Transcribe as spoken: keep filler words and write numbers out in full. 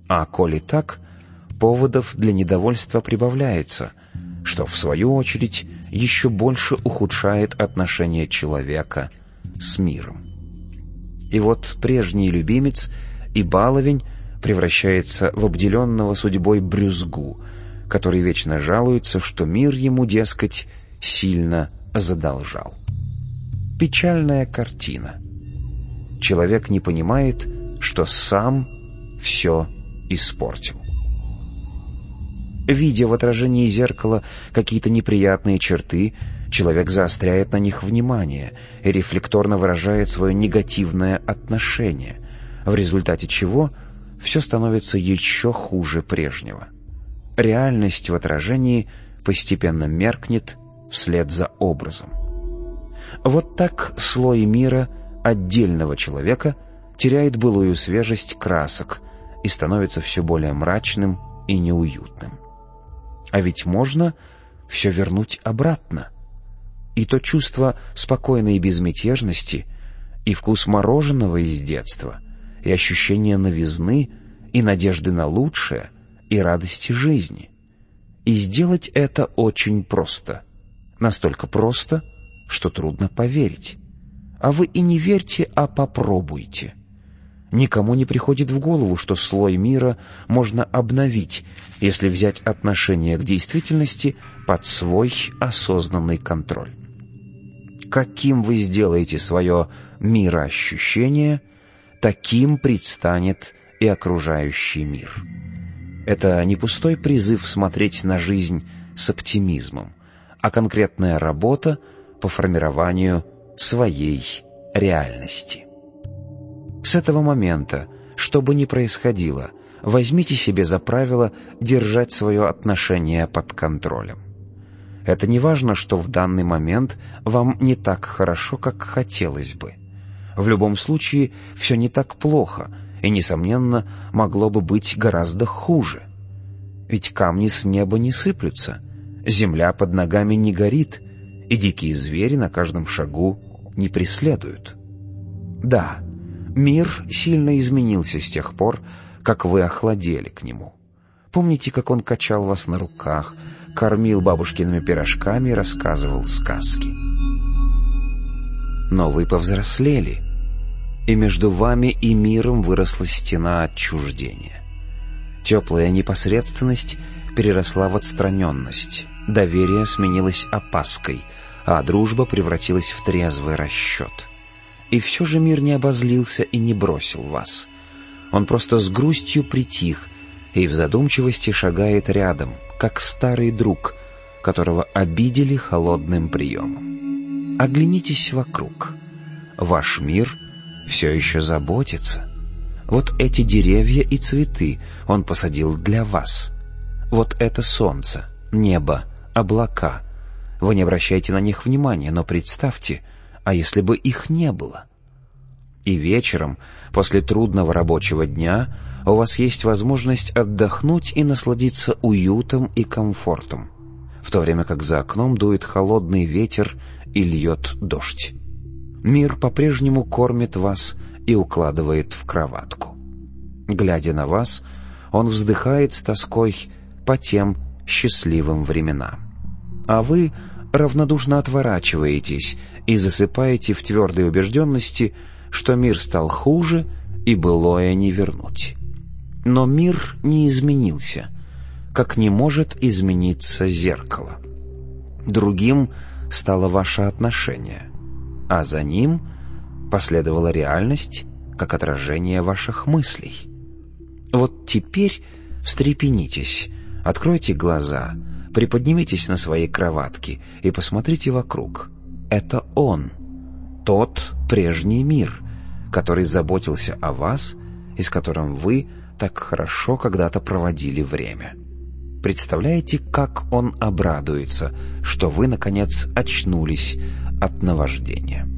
А коли так, поводов для недовольства прибавляется, что, в свою очередь, еще больше ухудшает отношение человека с миром. И вот прежний любимец и баловень превращается в обделенного судьбой брюзгу, который вечно жалуется, что мир ему, дескать, сильно задолжал. Печальная картина. Человек не понимает, что сам все испортил. Видя в отражении зеркала какие-то неприятные черты, человек заостряет на них внимание и рефлекторно выражает свое негативное отношение, в результате чего все становится еще хуже прежнего. Реальность в отражении постепенно меркнет вслед за образом. Вот так слой мира отдельного человека теряет былую свежесть красок и становится все более мрачным и неуютным. А ведь можно все вернуть обратно. И то чувство спокойной безмятежности, и вкус мороженого из детства, и ощущение новизны, и надежды на лучшее, и радости жизни. И сделать это очень просто. Настолько просто, что трудно поверить. А вы и не верьте, а попробуйте. Никому не приходит в голову, что слой мира можно обновить, если взять отношение к действительности под свой осознанный контроль. Каким вы сделаете свое мироощущение, таким предстанет и окружающий мир. Это не пустой призыв смотреть на жизнь с оптимизмом, а конкретная работа по формированию своей реальности. С этого момента, что бы ни происходило, возьмите себе за правило держать свое отношение под контролем. Это не важно, что в данный момент вам не так хорошо, как хотелось бы. В любом случае, все не так плохо, и, несомненно, могло бы быть гораздо хуже. Ведь камни с неба не сыплются, земля под ногами не горит, и дикие звери на каждом шагу не преследуют. Да, мир сильно изменился с тех пор, как вы охладели к нему. Помните, как он качал вас на руках, кормил бабушкиными пирожками и рассказывал сказки? Но вы повзрослели, и между вами и миром выросла стена отчуждения. Теплая непосредственность переросла в отстраненность, доверие сменилось опаской, а дружба превратилась в трезвый расчет. И все же мир не обозлился и не бросил вас. Он просто с грустью притих и в задумчивости шагает рядом, как старый друг, которого обидели холодным приемом. Оглянитесь вокруг. Ваш мир все еще заботится. Вот эти деревья и цветы он посадил для вас. Вот это солнце, небо, облака. Вы не обращайте на них внимания, но представьте, а если бы их не было? И вечером, после трудного рабочего дня, у вас есть возможность отдохнуть и насладиться уютом и комфортом, в то время как за окном дует холодный ветер и льет дождь. Мир по-прежнему кормит вас и укладывает в кроватку. Глядя на вас, он вздыхает с тоской по тем счастливым временам. А вы равнодушно отворачиваетесь и засыпаете в твердой убежденности, что мир стал хуже и былое не вернуть. Но мир не изменился, как не может измениться зеркало. Другим стало ваше отношение, а за ним последовала реальность, как отражение ваших мыслей. Вот теперь встрепенитесь, откройте глаза, приподнимитесь на своей кроватке и посмотрите вокруг. Это он, тот прежний мир, который заботился о вас и с которым вы так хорошо когда-то проводили время. Представляете, как он обрадуется, что вы, наконец, очнулись от наваждения?